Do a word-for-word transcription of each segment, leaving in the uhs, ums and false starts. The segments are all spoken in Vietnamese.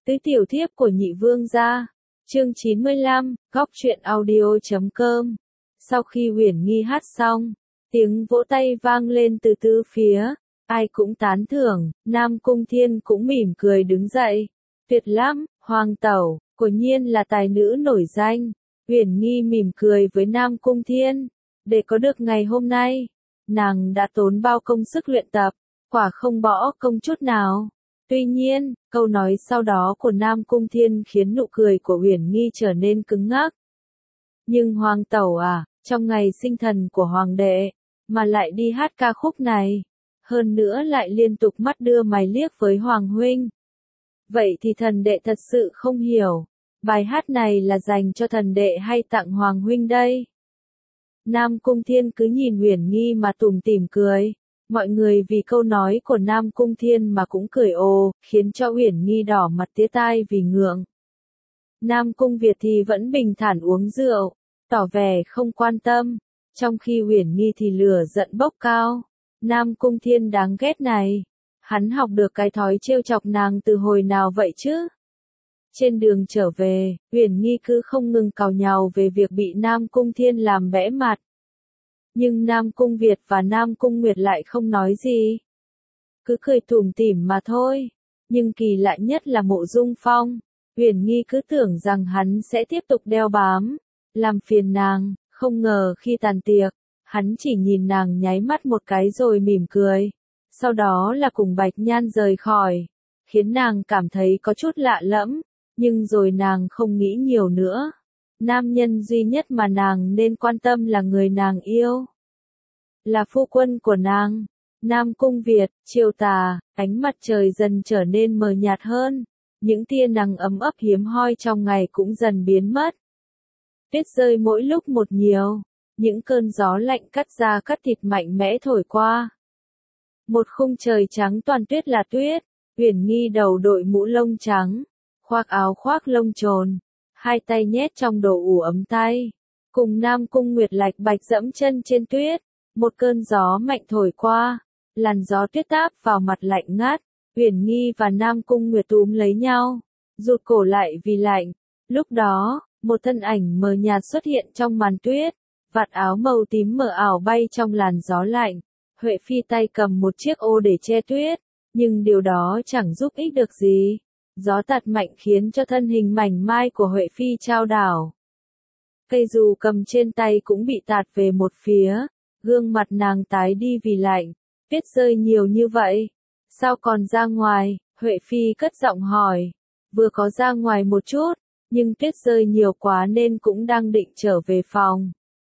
Tứ tiểu thiếp của nhị vương gia. Chương chín mươi lăm, góc truyện audio chấm com. Sau khi Uyển Nghi hát xong, tiếng vỗ tay vang lên từ tứ phía, ai cũng tán thưởng, Nam Cung Thiên cũng mỉm cười đứng dậy. Tuyệt lắm, Hoàng tẩu, quả nhiên là tài nữ nổi danh. Uyển Nghi mỉm cười với Nam Cung Thiên, để có được ngày hôm nay, nàng đã tốn bao công sức luyện tập, quả không bỏ công chút nào. Tuy nhiên, câu nói sau đó của Nam Cung Thiên khiến nụ cười của Uyển Nghi trở nên cứng ngắc. Nhưng Hoàng tẩu à, trong ngày sinh thần của Hoàng đệ, mà lại đi hát ca khúc này, hơn nữa lại liên tục mắt đưa mày liếc với Hoàng huynh. Vậy thì thần đệ thật sự không hiểu, bài hát này là dành cho thần đệ hay tặng Hoàng huynh đây? Nam Cung Thiên cứ nhìn Uyển Nghi mà tủm tỉm cười. Mọi người vì câu nói của Nam Cung Thiên mà cũng cười ồ, khiến cho Uyển Nghi đỏ mặt tía tai vì ngượng. Nam Cung Việt thì vẫn bình thản uống rượu, tỏ vẻ không quan tâm, trong khi Uyển Nghi thì lửa giận bốc cao. Nam Cung Thiên đáng ghét này, hắn học được cái thói trêu chọc nàng từ hồi nào vậy chứ? Trên đường trở về, Uyển Nghi cứ không ngừng càu nhàu về việc bị Nam Cung Thiên làm bẽ mặt. Nhưng Nam Cung Việt và Nam Cung Nguyệt lại không nói gì. Cứ cười tủm tỉm mà thôi. Nhưng kỳ lạ nhất là Mộ Dung Phong. Uyển Nghi cứ tưởng rằng hắn sẽ tiếp tục đeo bám, làm phiền nàng, không ngờ khi tàn tiệc, hắn chỉ nhìn nàng nháy mắt một cái rồi mỉm cười. Sau đó là cùng Bạch Nhan rời khỏi, khiến nàng cảm thấy có chút lạ lẫm, nhưng rồi nàng không nghĩ nhiều nữa. Nam nhân duy nhất mà nàng nên quan tâm là người nàng yêu, là phu quân của nàng. Nam Cung Việt, chiều tà, ánh mặt trời dần trở nên mờ nhạt hơn, những tia nắng ấm ấp hiếm hoi trong ngày cũng dần biến mất. Tuyết rơi mỗi lúc một nhiều, những cơn gió lạnh cắt da cắt thịt mạnh mẽ thổi qua. Một khung trời trắng toàn tuyết là tuyết, Uyển Nghi đầu đội mũ lông trắng, khoác áo khoác lông trồn, hai tay nhét trong đồ ủ ấm tay, cùng Nam Cung Nguyệt lạch bạch dẫm chân trên tuyết. Một cơn gió mạnh thổi qua, làn gió tuyết táp vào mặt lạnh ngắt, Uyển Nghi và Nam Cung Nguyệt túm lấy nhau, rụt cổ lại vì lạnh. Lúc đó, một thân ảnh mờ nhạt xuất hiện trong màn tuyết, vạt áo màu tím mờ ảo bay trong làn gió lạnh. Huệ Phi tay cầm một chiếc ô để che tuyết, nhưng điều đó chẳng giúp ích được gì. Gió tạt mạnh khiến cho thân hình mảnh mai của Huệ Phi chao đảo. Cây dù cầm trên tay cũng bị tạt về một phía. Gương mặt nàng tái đi vì lạnh, tuyết rơi nhiều như vậy, sao còn ra ngoài? Huệ Phi cất giọng hỏi. Vừa có ra ngoài một chút, nhưng tuyết rơi nhiều quá nên cũng đang định trở về phòng.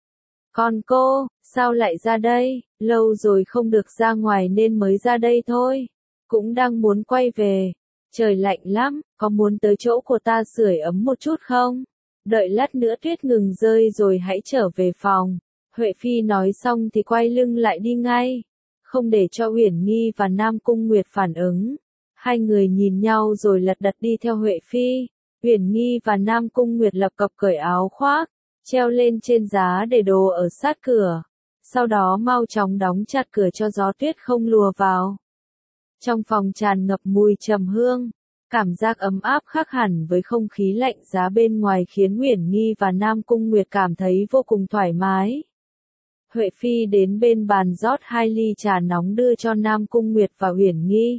Còn cô, sao lại ra đây? Lâu rồi không được ra ngoài nên mới ra đây thôi. Cũng đang muốn quay về. Trời lạnh lắm, có muốn tới chỗ của ta sưởi ấm một chút không? Đợi lát nữa tuyết ngừng rơi rồi hãy trở về phòng. Huệ Phi nói xong thì quay lưng lại đi ngay, không để cho Uyển Nghi và Nam Cung Nguyệt phản ứng. Hai người nhìn nhau rồi lật đật đi theo Huệ Phi. Uyển Nghi và Nam Cung Nguyệt lập cập cởi áo khoác, treo lên trên giá để đồ ở sát cửa. Sau đó mau chóng đóng chặt cửa cho gió tuyết không lùa vào. Trong phòng tràn ngập mùi trầm hương, cảm giác ấm áp khác hẳn với không khí lạnh giá bên ngoài khiến Uyển Nghi và Nam Cung Nguyệt cảm thấy vô cùng thoải mái. Huệ Phi đến bên bàn rót hai ly trà nóng đưa cho Nam Cung Nguyệt và Uyển Nghi.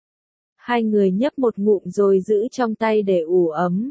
Hai người nhấp một ngụm rồi giữ trong tay để ủ ấm.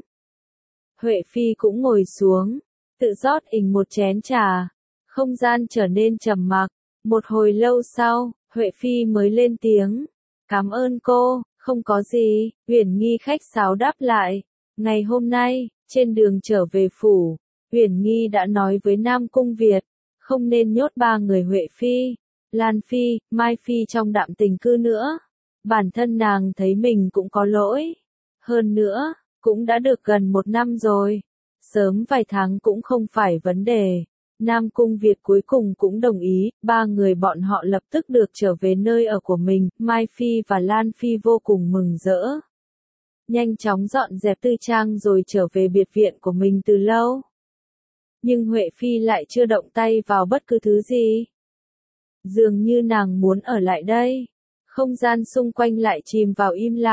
Huệ Phi cũng ngồi xuống, tự rót ình một chén trà. Không gian trở nên trầm mặc. Một hồi lâu sau, Huệ Phi mới lên tiếng. Cảm ơn cô, không có gì. Uyển Nghi khách sáo đáp lại. Ngày hôm nay, trên đường trở về phủ, Uyển Nghi đã nói với Nam Cung Việt, không nên nhốt ba người Huệ Phi, Lan Phi, Mai Phi trong đạm tình cư nữa. Bản thân nàng thấy mình cũng có lỗi. Hơn nữa, cũng đã được gần một năm rồi. Sớm vài tháng cũng không phải vấn đề. Nam Cung Việt cuối cùng cũng đồng ý, ba người bọn họ lập tức được trở về nơi ở của mình. Mai Phi và Lan Phi vô cùng mừng rỡ. Nhanh chóng dọn dẹp tư trang rồi trở về biệt viện của mình từ lâu. Nhưng Huệ Phi lại chưa động tay vào bất cứ thứ gì. Dường như nàng muốn ở lại đây. Không gian xung quanh lại chìm vào im lặng.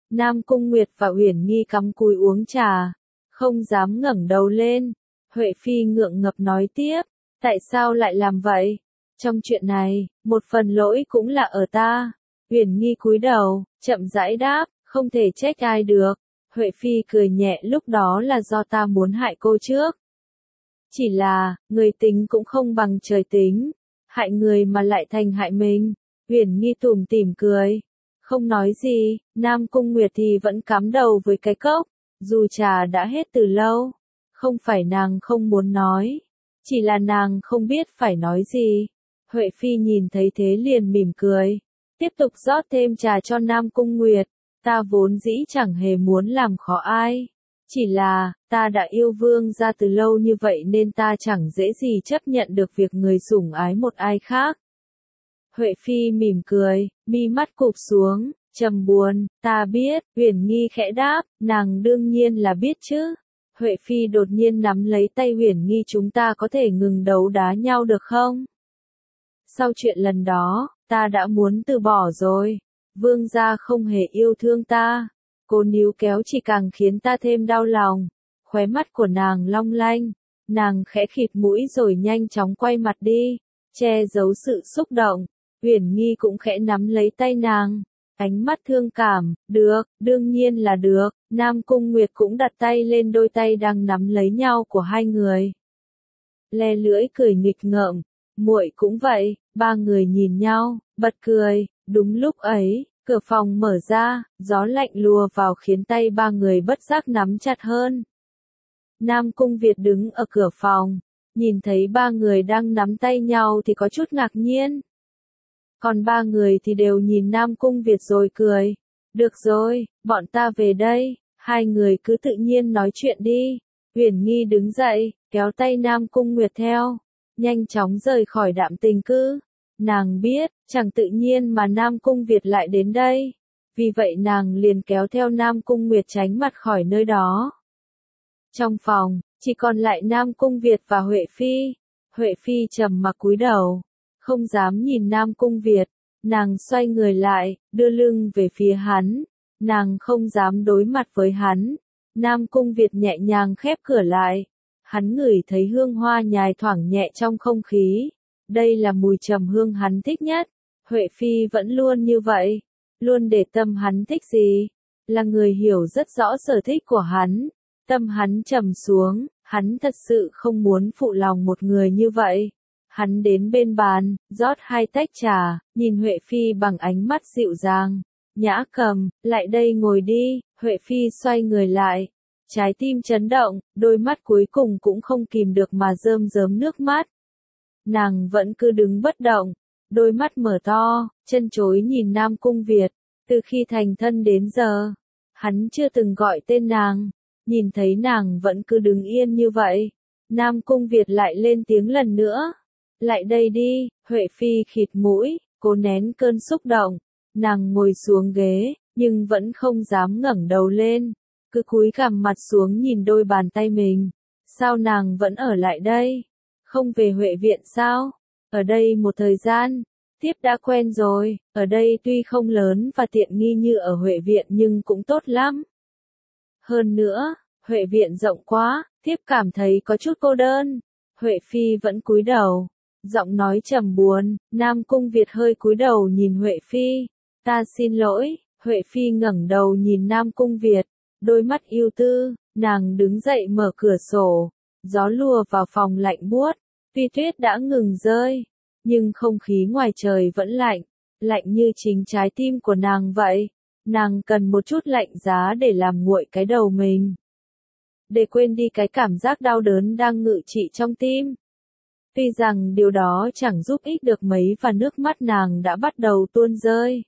Nam Cung Nguyệt và Uyển Nghi cắm cúi uống trà, không dám ngẩng đầu lên. Huệ Phi ngượng ngập nói tiếp, tại sao lại làm vậy? Trong chuyện này, một phần lỗi cũng là ở ta. Uyển Nghi cúi đầu, chậm rãi đáp, không thể trách ai được. Huệ Phi cười nhẹ, lúc đó là do ta muốn hại cô trước. Chỉ là, người tính cũng không bằng trời tính, hại người mà lại thành hại mình. Uyển Nghi tủm tỉm cười, không nói gì. Nam Cung Nguyệt thì vẫn cắm đầu với cái cốc, dù trà đã hết từ lâu. Không phải nàng không muốn nói, chỉ là nàng không biết phải nói gì. Huệ Phi nhìn thấy thế liền mỉm cười, tiếp tục rót thêm trà cho Nam Cung Nguyệt. Ta vốn dĩ chẳng hề muốn làm khó ai. Chỉ là, ta đã yêu vương gia từ lâu như vậy nên ta chẳng dễ gì chấp nhận được việc người sủng ái một ai khác. Huệ Phi mỉm cười, mi mắt cụp xuống, trầm buồn, ta biết. Uyển Nghi khẽ đáp, nàng đương nhiên là biết chứ. Huệ Phi đột nhiên nắm lấy tay Uyển Nghi, chúng ta có thể ngừng đấu đá nhau được không? Sau chuyện lần đó, ta đã muốn từ bỏ rồi. Vương gia không hề yêu thương ta. Cô níu kéo chỉ càng khiến ta thêm đau lòng. Khóe mắt của nàng long lanh. Nàng khẽ khịt mũi rồi nhanh chóng quay mặt đi, che giấu sự xúc động. Uyển Nghi cũng khẽ nắm lấy tay nàng, ánh mắt thương cảm, được, đương nhiên là được. Nam Cung Nguyệt cũng đặt tay lên đôi tay đang nắm lấy nhau của hai người. Le lưỡi cười nghịch ngợm, muội cũng vậy. Ba người nhìn nhau, bật cười. Đúng lúc ấy, cửa phòng mở ra, gió lạnh lùa vào khiến tay ba người bất giác nắm chặt hơn. Nam Cung Việt đứng ở cửa phòng, nhìn thấy ba người đang nắm tay nhau thì có chút ngạc nhiên. Còn ba người thì đều nhìn Nam Cung Việt rồi cười. Được rồi, bọn ta về đây, hai người cứ tự nhiên nói chuyện đi. Uyển Nghi đứng dậy, kéo tay Nam Cung Nguyệt theo, nhanh chóng rời khỏi Đạm Tình Cư. Nàng biết, chẳng tự nhiên mà Nam Cung Việt lại đến đây. Vì vậy nàng liền kéo theo Nam Cung Nguyệt tránh mặt khỏi nơi đó. Trong phòng, chỉ còn lại Nam Cung Việt và Huệ Phi. Huệ Phi trầm mặc cúi đầu, không dám nhìn Nam Cung Việt. Nàng xoay người lại, đưa lưng về phía hắn. Nàng không dám đối mặt với hắn. Nam Cung Việt nhẹ nhàng khép cửa lại. Hắn ngửi thấy hương hoa nhài thoảng nhẹ trong không khí. Đây là mùi trầm hương hắn thích nhất. Huệ Phi vẫn luôn như vậy, luôn để tâm hắn thích gì. Là người hiểu rất rõ sở thích của hắn. Tâm hắn trầm xuống, hắn thật sự không muốn phụ lòng một người như vậy. Hắn đến bên bàn, rót hai tách trà, nhìn Huệ Phi bằng ánh mắt dịu dàng. Nhã Cầm, lại đây ngồi đi. Huệ Phi xoay người lại, trái tim chấn động, đôi mắt cuối cùng cũng không kìm được mà rơm rớm nước mắt. Nàng vẫn cứ đứng bất động, đôi mắt mở to, chân chối nhìn Nam Cung Việt. Từ khi thành thân đến giờ, hắn chưa từng gọi tên nàng. Nhìn thấy nàng vẫn cứ đứng yên như vậy, Nam Cung Việt lại lên tiếng lần nữa. Lại đây đi. Huệ Phi khịt mũi, cố nén cơn xúc động. Nàng ngồi xuống ghế, nhưng vẫn không dám ngẩng đầu lên, cứ cúi gằm mặt xuống nhìn đôi bàn tay mình. Sao nàng vẫn ở lại đây? Không về Huệ viện sao? Ở đây một thời gian, Thiếp đã quen rồi. Ở đây tuy không lớn và tiện nghi như ở Huệ viện nhưng cũng tốt lắm. Hơn nữa, Huệ viện rộng quá, Thiếp cảm thấy có chút cô đơn. Huệ Phi vẫn cúi đầu, giọng nói trầm buồn. Nam Cung Việt hơi cúi đầu nhìn Huệ Phi. Ta xin lỗi. Huệ Phi ngẩng đầu nhìn Nam Cung Việt, đôi mắt yêu tư. Nàng đứng dậy mở cửa sổ, gió lùa vào phòng lạnh buốt. Tuy tuyết đã ngừng rơi, nhưng không khí ngoài trời vẫn lạnh, lạnh như chính trái tim của nàng vậy. Nàng cần một chút lạnh giá để làm nguội cái đầu mình, để quên đi cái cảm giác đau đớn đang ngự trị trong tim. Tuy rằng điều đó chẳng giúp ích được mấy và nước mắt nàng đã bắt đầu tuôn rơi.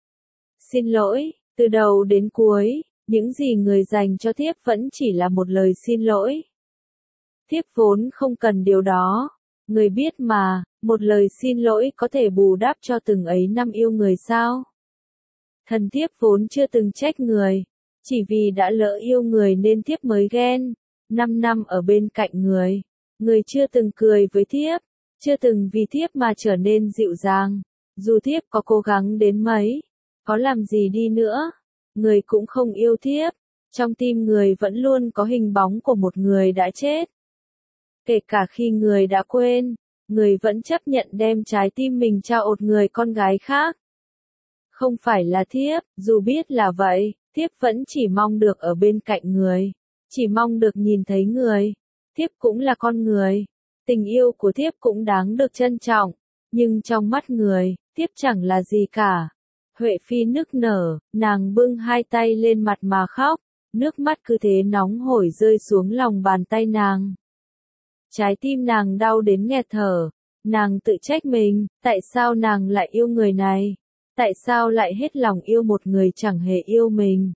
Xin lỗi, từ đầu đến cuối, những gì người dành cho Thiếp vẫn chỉ là một lời xin lỗi. Thiếp vốn không cần điều đó. Người biết mà, một lời xin lỗi có thể bù đắp cho từng ấy năm yêu người sao? Thần Thiếp vốn chưa từng trách người, chỉ vì đã lỡ yêu người nên Thiếp mới ghen. Năm năm ở bên cạnh người, người chưa từng cười với Thiếp, chưa từng vì Thiếp mà trở nên dịu dàng. Dù Thiếp có cố gắng đến mấy, có làm gì đi nữa, người cũng không yêu thiếp. Trong tim người vẫn luôn có hình bóng của một người đã chết. Kể cả khi người đã quên, người vẫn chấp nhận đem trái tim mình trao ột người con gái khác. Không phải là thiếp, dù biết là vậy, thiếp vẫn chỉ mong được ở bên cạnh người, chỉ mong được nhìn thấy người. Thiếp cũng là con người, tình yêu của thiếp cũng đáng được trân trọng, nhưng trong mắt người, thiếp chẳng là gì cả. Huệ Phi nức nở, nàng bưng hai tay lên mặt mà khóc, nước mắt cứ thế nóng hổi rơi xuống lòng bàn tay nàng. Trái tim nàng đau đến nghẹt thở, nàng tự trách mình, tại sao nàng lại yêu người này? Tại sao lại hết lòng yêu một người chẳng hề yêu mình?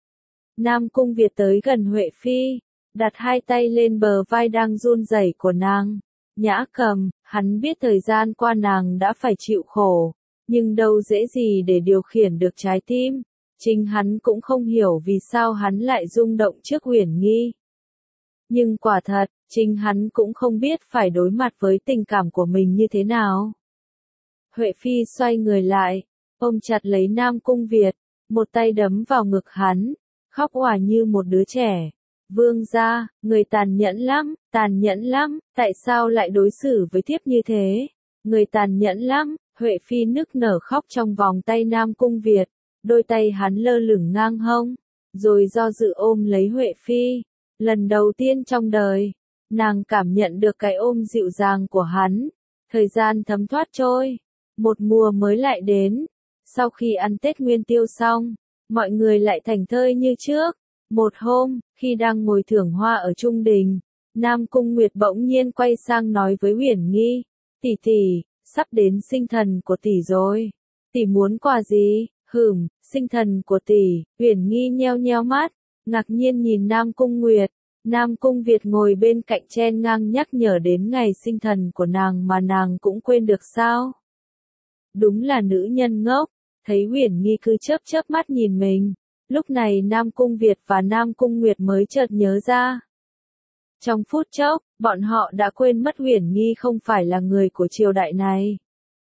Nam Cung Việt tới gần Huệ Phi, đặt hai tay lên bờ vai đang run rẩy của nàng. Nhã Cầm, hắn biết thời gian qua nàng đã phải chịu khổ, nhưng đâu dễ gì để điều khiển được trái tim. Chính hắn cũng không hiểu vì sao hắn lại rung động trước Uyển Nghi. Nhưng quả thật, chính hắn cũng không biết phải đối mặt với tình cảm của mình như thế nào. Huệ Phi xoay người lại, ôm chặt lấy Nam Cung Việt, một tay đấm vào ngực hắn, khóc òa như một đứa trẻ. Vương gia, người tàn nhẫn lắm, tàn nhẫn lắm, tại sao lại đối xử với thiếp như thế? Người tàn nhẫn lắm, Huệ Phi nức nở khóc trong vòng tay Nam Cung Việt, đôi tay hắn lơ lửng ngang hông, rồi do dự ôm lấy Huệ Phi. Lần đầu tiên trong đời, nàng cảm nhận được cái ôm dịu dàng của hắn. Thời gian thấm thoát trôi, một mùa mới lại đến. Sau khi ăn Tết Nguyên Tiêu xong, mọi người lại thành thơi như trước. Một hôm, khi đang ngồi thưởng hoa ở Trung Đình, Nam Cung Nguyệt bỗng nhiên quay sang nói với Uyển Nghi, tỷ tỷ, sắp đến sinh thần của tỷ rồi. Tỷ muốn quà gì? Hửm, sinh thần của tỷ. Uyển Nghi nheo nheo mắt, ngạc nhiên nhìn Nam Cung Nguyệt. Nam Cung Việt ngồi bên cạnh chen ngang nhắc nhở đến ngày sinh thần của nàng mà nàng cũng quên được sao? Đúng là nữ nhân ngốc, thấy Uyển Nghi cứ chớp chớp mắt nhìn mình. Lúc này Nam Cung Việt và Nam Cung Nguyệt mới chợt nhớ ra. Trong phút chốc, bọn họ đã quên mất Uyển Nghi không phải là người của triều đại này.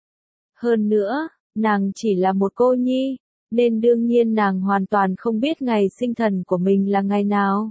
Hơn nữa, nàng chỉ là một cô nhi, nên đương nhiên nàng hoàn toàn không biết ngày sinh thần của mình là ngày nào.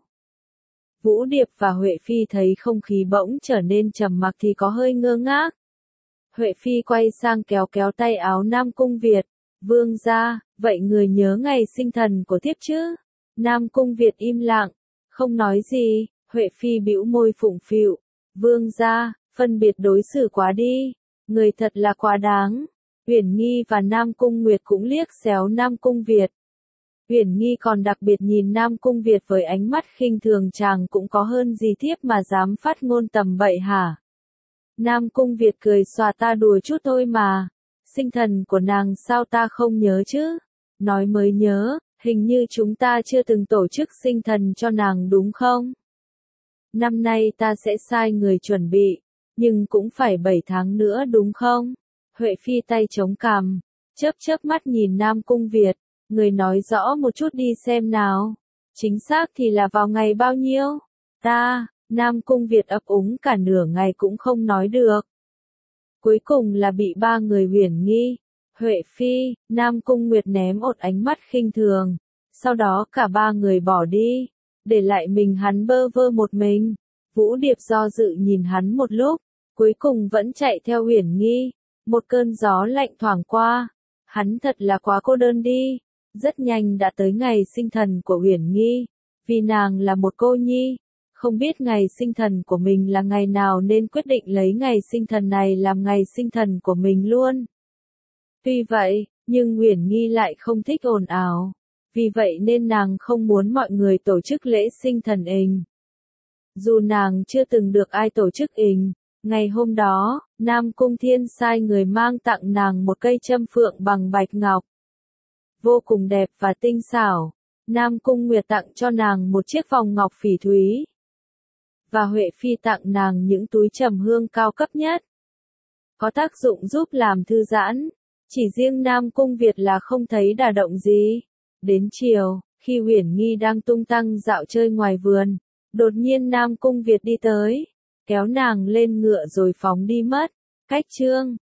Vũ Điệp và Huệ Phi thấy không khí bỗng trở nên trầm mặc thì có hơi ngơ ngác. Huệ Phi quay sang kéo kéo tay áo Nam Cung Việt. Vương gia, vậy người nhớ ngày sinh thần của thiếp chứ? Nam Cung Việt im lặng, không nói gì. Huệ Phi bĩu môi phụng phịu. Vương gia, phân biệt đối xử quá đi. Người thật là quá đáng. Uyển Nghi và Nam Cung Nguyệt cũng liếc xéo Nam Cung Việt. Uyển Nghi còn đặc biệt nhìn Nam Cung Việt với ánh mắt khinh thường, chàng cũng có hơn gì thiếp mà dám phát ngôn tầm bậy hả? Nam Cung Việt cười xòa, ta đùa chút thôi mà. Sinh thần của nàng sao ta không nhớ chứ? Nói mới nhớ, hình như chúng ta chưa từng tổ chức sinh thần cho nàng đúng không? Năm nay ta sẽ sai người chuẩn bị, nhưng cũng phải bảy tháng nữa đúng không? Huệ Phi tay chống cằm, chớp chớp mắt nhìn Nam Cung Việt, người nói rõ một chút đi xem nào. Chính xác thì là vào ngày bao nhiêu? Ta, Nam Cung Việt ấp úng cả nửa ngày cũng không nói được. Cuối cùng là bị ba người Uyển Nghi, Huệ Phi, Nam Cung Nguyệt ném ột ánh mắt khinh thường. Sau đó cả ba người bỏ đi, để lại mình hắn bơ vơ một mình. Vũ Điệp do dự nhìn hắn một lúc, cuối cùng vẫn chạy theo Uyển Nghi. Một cơn gió lạnh thoảng qua, hắn thật là quá cô đơn đi. Rất nhanh đã tới ngày sinh thần của Uyển Nghi, vì nàng là một cô nhi, không biết ngày sinh thần của mình là ngày nào nên quyết định lấy ngày sinh thần này làm ngày sinh thần của mình luôn. Tuy vậy, nhưng Uyển Nghi lại không thích ồn ào, vì vậy nên nàng không muốn mọi người tổ chức lễ sinh thần ình. Dù nàng chưa từng được ai tổ chức ình, ngày hôm đó, Nam Cung Thiên sai người mang tặng nàng một cây châm phượng bằng bạch ngọc. Vô cùng đẹp và tinh xảo. Nam Cung Nguyệt tặng cho nàng một chiếc vòng ngọc phỉ thúy. Và Huệ Phi tặng nàng những túi trầm hương cao cấp nhất. Có tác dụng giúp làm thư giãn. Chỉ riêng Nam Cung Việt là không thấy đả động gì. Đến chiều, khi Uyển Nghi đang tung tăng dạo chơi ngoài vườn, đột nhiên Nam Cung Việt đi tới, kéo nàng lên ngựa rồi phóng đi mất. Cách chương